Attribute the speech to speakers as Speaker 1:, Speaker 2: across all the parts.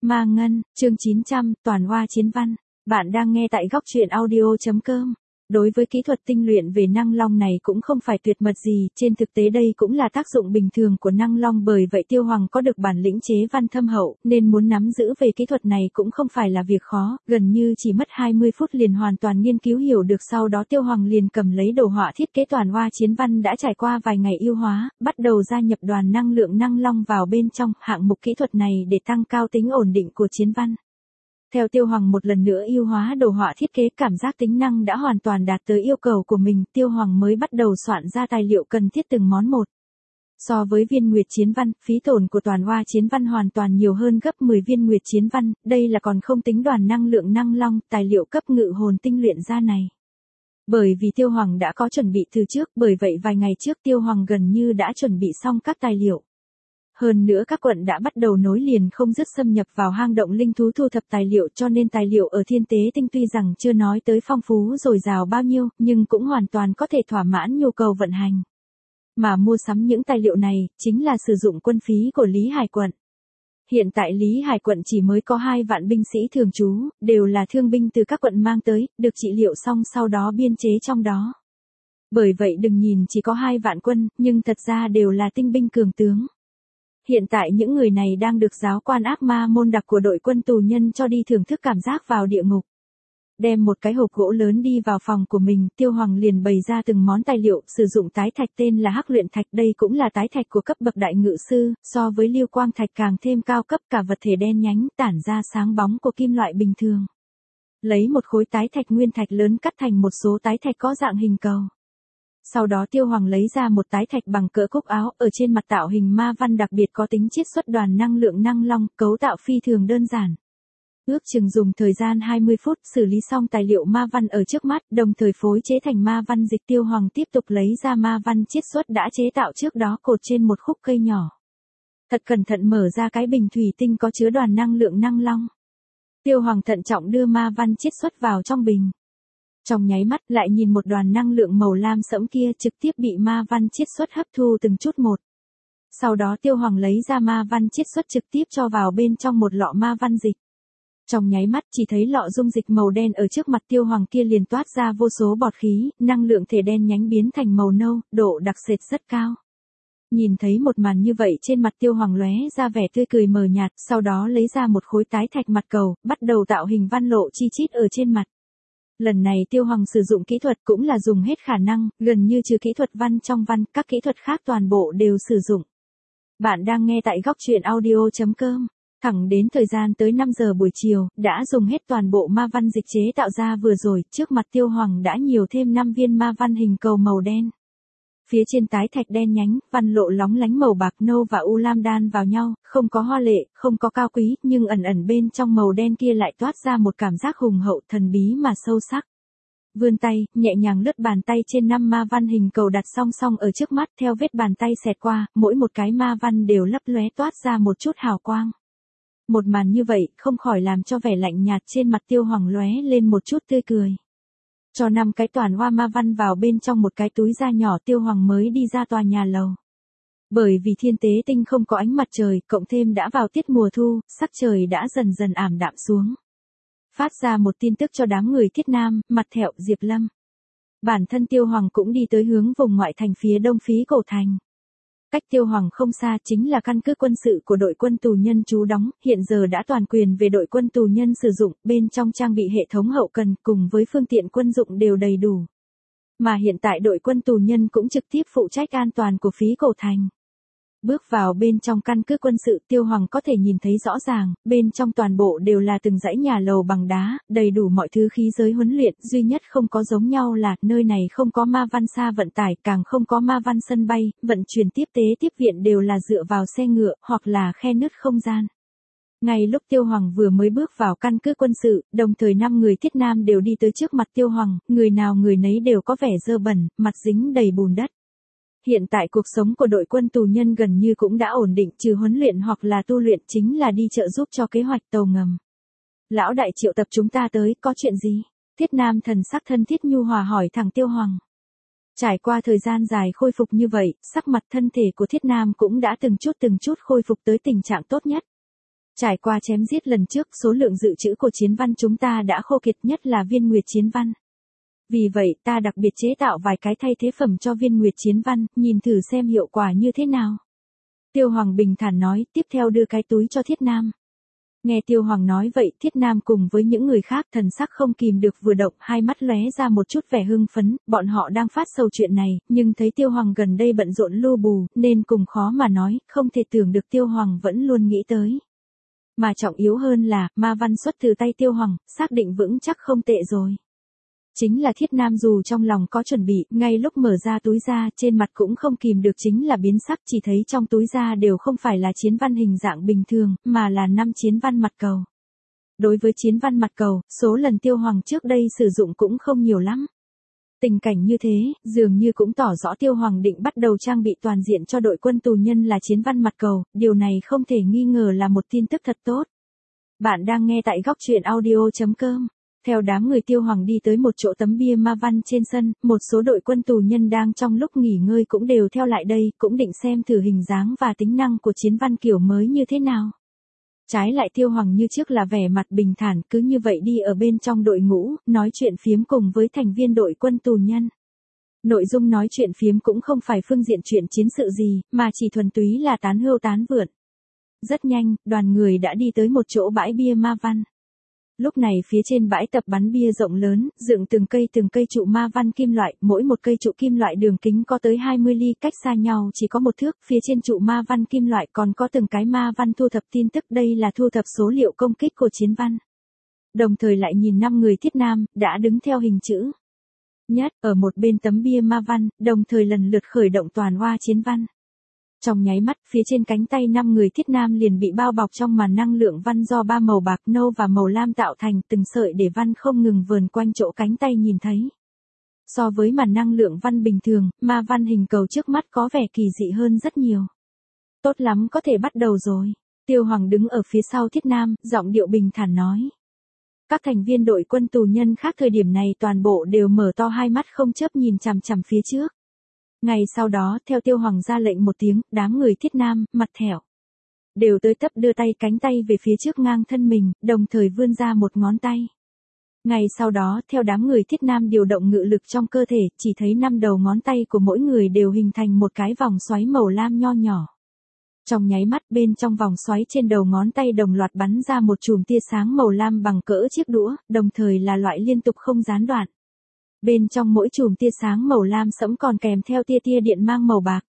Speaker 1: Ma Ngân, chương 900, Toàn Hoa Chiến Văn. Bạn đang nghe tại góc truyện audio.com. Đối với kỹ thuật tinh luyện về năng long này cũng không phải tuyệt mật gì, trên thực tế đây cũng là tác dụng bình thường của năng long, bởi vậy Tiêu Hoàng có được bản lĩnh chế văn thâm hậu, nên muốn nắm giữ về kỹ thuật này cũng không phải là việc khó, gần như chỉ mất 20 phút liền hoàn toàn nghiên cứu hiểu được. Sau đó Tiêu Hoàng liền cầm lấy đồ họa thiết kế Toàn Hoa Chiến Văn đã trải qua vài ngày yêu hóa, bắt đầu gia nhập đoàn năng lượng năng long vào bên trong hạng mục kỹ thuật này để tăng cao tính ổn định của chiến văn. Theo Tiêu Hoàng một lần nữa yêu hóa đồ họa thiết kế, cảm giác tính năng đã hoàn toàn đạt tới yêu cầu của mình, Tiêu Hoàng mới bắt đầu soạn ra tài liệu cần thiết từng món một. So với viên nguyệt chiến văn, phí tổn của Toàn Hoa Chiến Văn hoàn toàn nhiều hơn gấp 10 viên nguyệt chiến văn, đây là còn không tính đoàn năng lượng năng long, tài liệu cấp ngự hồn tinh luyện ra này. Bởi vì Tiêu Hoàng đã có chuẩn bị từ trước, bởi vậy vài ngày trước Tiêu Hoàng gần như đã chuẩn bị xong các tài liệu. Hơn nữa các quận đã bắt đầu nối liền không dứt xâm nhập vào hang động linh thú thu thập tài liệu, cho nên tài liệu ở Thiên Tế Tinh tuy rằng chưa nói tới phong phú dồi dào bao nhiêu, nhưng cũng hoàn toàn có thể thỏa mãn nhu cầu vận hành. Mà mua sắm những tài liệu này, chính là sử dụng quân phí của Lý Hải quận. Hiện tại Lý Hải quận chỉ mới có 2 vạn binh sĩ thường trú, đều là thương binh từ các quận mang tới, được trị liệu xong sau đó biên chế trong đó. Bởi vậy đừng nhìn chỉ có 2 vạn quân, nhưng thật ra đều là tinh binh cường tướng. Hiện tại những người này đang được giáo quan ác ma môn đặc của đội quân tù nhân cho đi thưởng thức cảm giác vào địa ngục. Đem một cái hộp gỗ lớn đi vào phòng của mình, Tiêu Hoàng liền bày ra từng món tài liệu, sử dụng tái thạch tên là Hắc Luyện Thạch, đây cũng là tái thạch của cấp bậc đại ngự sư, so với Lưu Quang Thạch càng thêm cao cấp, cả vật thể đen nhánh, tản ra sáng bóng của kim loại bình thường. Lấy một khối tái thạch nguyên thạch lớn cắt thành một số tái thạch có dạng hình cầu. Sau đó Tiêu Hoàng lấy ra một tái thạch bằng cỡ cúc áo, ở trên mặt tạo hình ma văn đặc biệt có tính chiết xuất đoàn năng lượng năng long, cấu tạo phi thường đơn giản. Ước chừng dùng thời gian 20 phút xử lý xong tài liệu ma văn ở trước mắt, đồng thời phối chế thành ma văn dịch. Tiêu Hoàng tiếp tục lấy ra ma văn chiết xuất đã chế tạo trước đó, cột trên một khúc cây nhỏ. Thật cẩn thận mở ra cái bình thủy tinh có chứa đoàn năng lượng năng long. Tiêu Hoàng thận trọng đưa ma văn chiết xuất vào trong bình. Trong nháy mắt lại nhìn một đoàn năng lượng màu lam sẫm kia trực tiếp bị ma văn chiết xuất hấp thu từng chút một. Sau đó Tiêu Hoàng lấy ra ma văn chiết xuất trực tiếp cho vào bên trong một lọ ma văn dịch. Trong nháy mắt chỉ thấy lọ dung dịch màu đen ở trước mặt Tiêu Hoàng kia liền toát ra vô số bọt khí, năng lượng thể đen nhánh biến thành màu nâu, độ đặc sệt rất cao. Nhìn thấy một màn như vậy trên mặt Tiêu Hoàng lóe ra vẻ tươi cười mờ nhạt, sau đó lấy ra một khối tái thạch mặt cầu, bắt đầu tạo hình văn lộ chi chít ở trên mặt. Lần này Tiêu Hoàng sử dụng kỹ thuật cũng là dùng hết khả năng, gần như trừ kỹ thuật văn trong văn, các kỹ thuật khác toàn bộ đều sử dụng. Bạn đang nghe tại góc truyện audio.com. Thẳng đến thời gian tới 5 giờ buổi chiều, đã dùng hết toàn bộ ma văn dịch chế tạo ra vừa rồi, trước mặt Tiêu Hoàng đã nhiều thêm 5 viên ma văn hình cầu màu đen. Phía trên tái thạch đen nhánh, văn lộ lóng lánh màu bạc nâu và u lam đan vào nhau, không có hoa lệ, không có cao quý, nhưng ẩn ẩn bên trong màu đen kia lại toát ra một cảm giác hùng hậu, thần bí mà sâu sắc. Vươn tay, nhẹ nhàng lướt bàn tay trên 5 ma văn hình cầu đặt song song ở trước mắt, theo vết bàn tay xẹt qua, mỗi một cái ma văn đều lấp lóe toát ra một chút hào quang. Một màn như vậy, không khỏi làm cho vẻ lạnh nhạt trên mặt Tiêu Hoàng lóe lên một chút tươi cười. Cho 5 cái toàn hoa ma văn vào bên trong một cái túi da nhỏ, Tiêu Hoàng mới đi ra tòa nhà lầu. Bởi vì Thiên Tế Tinh không có ánh mặt trời, cộng thêm đã vào tiết mùa thu, sắc trời đã dần dần ảm đạm xuống. Phát ra một tin tức cho đám người Thiết Nam, Mặt Thẹo, Diệp Lâm. Bản thân Tiêu Hoàng cũng đi tới hướng vùng ngoại thành phía đông Phí Cổ Thành. Cách Tiêu Hoàng không xa chính là căn cứ quân sự của đội quân tù nhân trú đóng, hiện giờ đã toàn quyền về đội quân tù nhân sử dụng, bên trong trang bị hệ thống hậu cần cùng với phương tiện quân dụng đều đầy đủ. Mà hiện tại đội quân tù nhân cũng trực tiếp phụ trách an toàn của Phí Cổ Thành. Bước vào bên trong căn cứ quân sự, Tiêu Hoàng có thể nhìn thấy rõ ràng, bên trong toàn bộ đều là từng dãy nhà lầu bằng đá, đầy đủ mọi thứ khí giới huấn luyện, duy nhất không có giống nhau là, nơi này không có ma văn xa vận tải, càng không có ma văn sân bay, vận chuyển tiếp tế tiếp viện đều là dựa vào xe ngựa, hoặc là khe nứt không gian. Ngay lúc Tiêu Hoàng vừa mới bước vào căn cứ quân sự, đồng thời 5 người Thiết Nam đều đi tới trước mặt Tiêu Hoàng, người nào người nấy đều có vẻ dơ bẩn, mặt dính đầy bùn đất. Hiện tại cuộc sống của đội quân tù nhân gần như cũng đã ổn định, trừ huấn luyện hoặc là tu luyện chính là đi trợ giúp cho kế hoạch tàu ngầm. Lão đại triệu tập chúng ta tới, có chuyện gì? Thiết Nam thần sắc thân thiết nhu hòa hỏi thẳng Tiêu Hoàng. Trải qua thời gian dài khôi phục như vậy, sắc mặt thân thể của Thiết Nam cũng đã từng chút khôi phục tới tình trạng tốt nhất. Trải qua chém giết lần trước, số lượng dự trữ của chiến văn chúng ta đã khô kiệt, nhất là viên nguyệt chiến văn. Vì vậy, ta đặc biệt chế tạo vài cái thay thế phẩm cho viên nguyệt chiến văn, nhìn thử xem hiệu quả như thế nào. Tiêu Hoàng bình thản nói, tiếp theo đưa cái túi cho Thiết Nam. Nghe Tiêu Hoàng nói vậy, Thiết Nam cùng với những người khác thần sắc không kìm được vừa động, hai mắt lóe ra một chút vẻ hưng phấn, bọn họ đang phát sầu chuyện này, nhưng thấy Tiêu Hoàng gần đây bận rộn lu bù, nên cùng khó mà nói, không thể tưởng được Tiêu Hoàng vẫn luôn nghĩ tới. Mà trọng yếu hơn là, ma văn xuất từ tay Tiêu Hoàng, xác định vững chắc không tệ rồi. Chính là Thiết Nam dù trong lòng có chuẩn bị, ngay lúc mở ra túi ra, trên mặt cũng không kìm được chính là biến sắc, chỉ thấy trong túi ra đều không phải là chiến văn hình dạng bình thường, mà là 5 chiến văn mặt cầu. Đối với chiến văn mặt cầu, số lần Tiêu Hoàng trước đây sử dụng cũng không nhiều lắm. Tình cảnh như thế, dường như cũng tỏ rõ Tiêu Hoàng định bắt đầu trang bị toàn diện cho đội quân tù nhân là chiến văn mặt cầu, điều này không thể nghi ngờ là một tin tức thật tốt. Bạn đang nghe tại góc truyện audio.com. Theo đám người Tiêu Hoàng đi tới một chỗ tấm bia ma văn trên sân, một số đội quân tù nhân đang trong lúc nghỉ ngơi cũng đều theo lại đây, cũng định xem thử hình dáng và tính năng của chiến văn kiểu mới như thế nào. Trái lại Tiêu Hoàng như trước là vẻ mặt bình thản, cứ như vậy đi ở bên trong đội ngũ, nói chuyện phiếm cùng với thành viên đội quân tù nhân. Nội dung nói chuyện phiếm cũng không phải phương diện chuyện chiến sự gì, mà chỉ thuần túy là tán hưu tán vượn. Rất nhanh, đoàn người đã đi tới một chỗ bãi bia ma văn. Lúc này phía trên bãi tập bắn bia rộng lớn, dựng từng cây trụ ma văn kim loại, mỗi một cây trụ kim loại đường kính có tới 20 ly, cách xa nhau chỉ có một thước, phía trên trụ ma văn kim loại còn có từng cái ma văn thu thập tin tức, đây là thu thập số liệu công kích của chiến văn. Đồng thời lại nhìn 5 người Thiết Nam, đã đứng theo hình chữ nhất, ở một bên tấm bia ma văn, đồng thời lần lượt khởi động toàn hoa chiến văn. Trong nháy mắt, phía trên cánh tay 5 người Thiết Nam liền bị bao bọc trong màn năng lượng văn do 3 màu bạc, nâu và màu lam tạo thành, từng sợi để văn không ngừng vờn quanh chỗ cánh tay nhìn thấy. So với màn năng lượng văn bình thường, ma văn hình cầu trước mắt có vẻ kỳ dị hơn rất nhiều. Tốt lắm, có thể bắt đầu rồi. Tiêu Hoàng đứng ở phía sau Thiết Nam, giọng điệu bình thản nói. Các thành viên đội quân tù nhân khác thời điểm này toàn bộ đều mở to hai mắt không chớp nhìn chằm chằm phía trước. Ngày sau đó, theo Tiêu Hoàng ra lệnh một tiếng, đám người Thiết Nam, mặt thẻo, đều tới tấp đưa tay cánh tay về phía trước ngang thân mình, đồng thời vươn ra một ngón tay. Ngày sau đó, theo đám người Thiết Nam điều động ngự lực trong cơ thể, chỉ thấy 5 đầu ngón tay của mỗi người đều hình thành một cái vòng xoáy màu lam nho nhỏ. Trong nháy mắt bên trong vòng xoáy trên đầu ngón tay đồng loạt bắn ra một chùm tia sáng màu lam bằng cỡ chiếc đũa, đồng thời là loại liên tục không gián đoạn. Bên trong mỗi chùm tia sáng màu lam sẫm còn kèm theo tia điện mang màu bạc.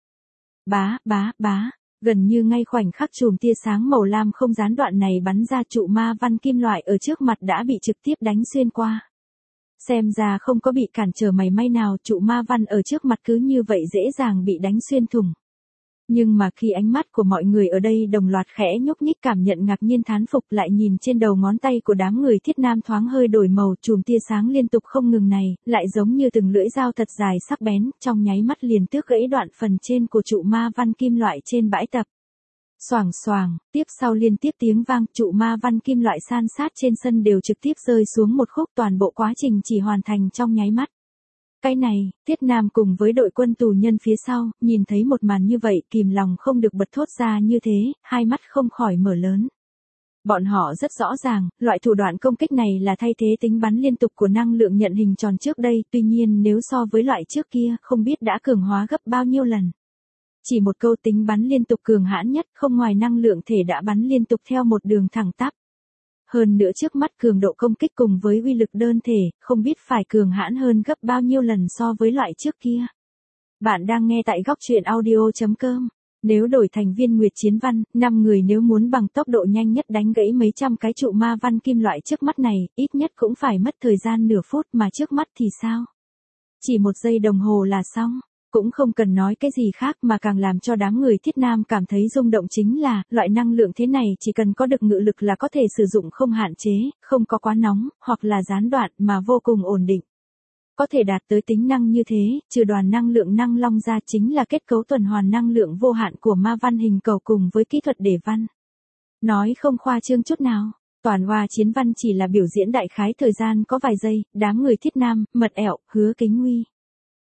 Speaker 1: Bá, gần như ngay khoảnh khắc chùm tia sáng màu lam không gián đoạn này bắn ra, trụ ma văn kim loại ở trước mặt đã bị trực tiếp đánh xuyên qua. Xem ra không có bị cản trở mảy may nào, trụ ma văn ở trước mặt cứ như vậy dễ dàng bị đánh xuyên thủng. Nhưng mà khi ánh mắt của mọi người ở đây đồng loạt khẽ nhúc nhích cảm nhận ngạc nhiên thán phục, lại nhìn trên đầu ngón tay của đám người Thiết Nam thoáng hơi đổi màu, chùm tia sáng liên tục không ngừng này, lại giống như từng lưỡi dao thật dài sắc bén, trong nháy mắt liền tước gãy đoạn phần trên của trụ ma văn kim loại trên bãi tập. Xoàng xoàng, tiếp sau liên tiếp tiếng vang, trụ ma văn kim loại san sát trên sân đều trực tiếp rơi xuống một khúc, toàn bộ quá trình chỉ hoàn thành trong nháy mắt. Cái này, Thiết Nam cùng với đội quân tù nhân phía sau, nhìn thấy một màn như vậy, kìm lòng không được bật thốt ra như thế, hai mắt không khỏi mở lớn. Bọn họ rất rõ ràng, loại thủ đoạn công kích này là thay thế tính bắn liên tục của năng lượng nhận hình tròn trước đây, tuy nhiên nếu so với loại trước kia, không biết đã cường hóa gấp bao nhiêu lần. Chỉ một câu tính bắn liên tục cường hãn nhất, không ngoài năng lượng thể đã bắn liên tục theo một đường thẳng tắp. Hơn nữa trước mắt cường độ công kích cùng với uy lực đơn thể, không biết phải cường hãn hơn gấp bao nhiêu lần so với loại trước kia. Bạn đang nghe tại góc truyện audio.com. Nếu đổi thành viên nguyệt chiến văn, 5 người nếu muốn bằng tốc độ nhanh nhất đánh gãy mấy trăm cái trụ ma văn kim loại trước mắt này, ít nhất cũng phải mất thời gian nửa phút, mà trước mắt thì sao? Chỉ 1 giây đồng hồ là xong. Cũng không cần nói cái gì khác, mà càng làm cho đám người Thiết Nam cảm thấy rung động chính là, loại năng lượng thế này chỉ cần có được ngự lực là có thể sử dụng không hạn chế, không có quá nóng, hoặc là gián đoạn mà vô cùng ổn định. Có thể đạt tới tính năng như thế, trừ đoàn năng lượng năng long ra chính là kết cấu tuần hoàn năng lượng vô hạn của ma văn hình cầu cùng với kỹ thuật đề văn. Nói không khoa trương chút nào. Toàn hoa chiến văn chỉ là biểu diễn đại khái thời gian có vài giây, đám người Thiết Nam, Mật Ẻo, Hứa Kính Nguy,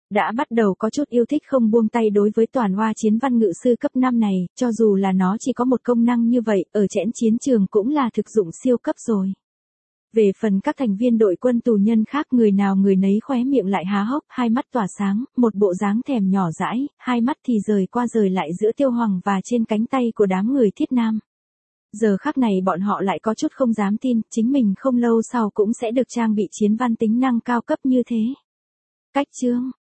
Speaker 1: đã bắt đầu có chút yêu thích không buông tay đối với toàn hoa chiến văn ngự sư cấp 5 này, cho dù là nó chỉ có một công năng như vậy, ở chẽn chiến trường cũng là thực dụng siêu cấp rồi. Về phần các thành viên đội quân tù nhân khác, người nào người nấy khóe miệng lại há hốc, hai mắt tỏa sáng, một bộ dáng thèm nhỏ dãi, hai mắt thì rời qua rời lại giữa Tiêu Hoàng và trên cánh tay của đám người Thiết Nam. Giờ khắc này bọn họ lại có chút không dám tin, chính mình không lâu sau cũng sẽ được trang bị chiến văn tính năng cao cấp như thế. Cách chương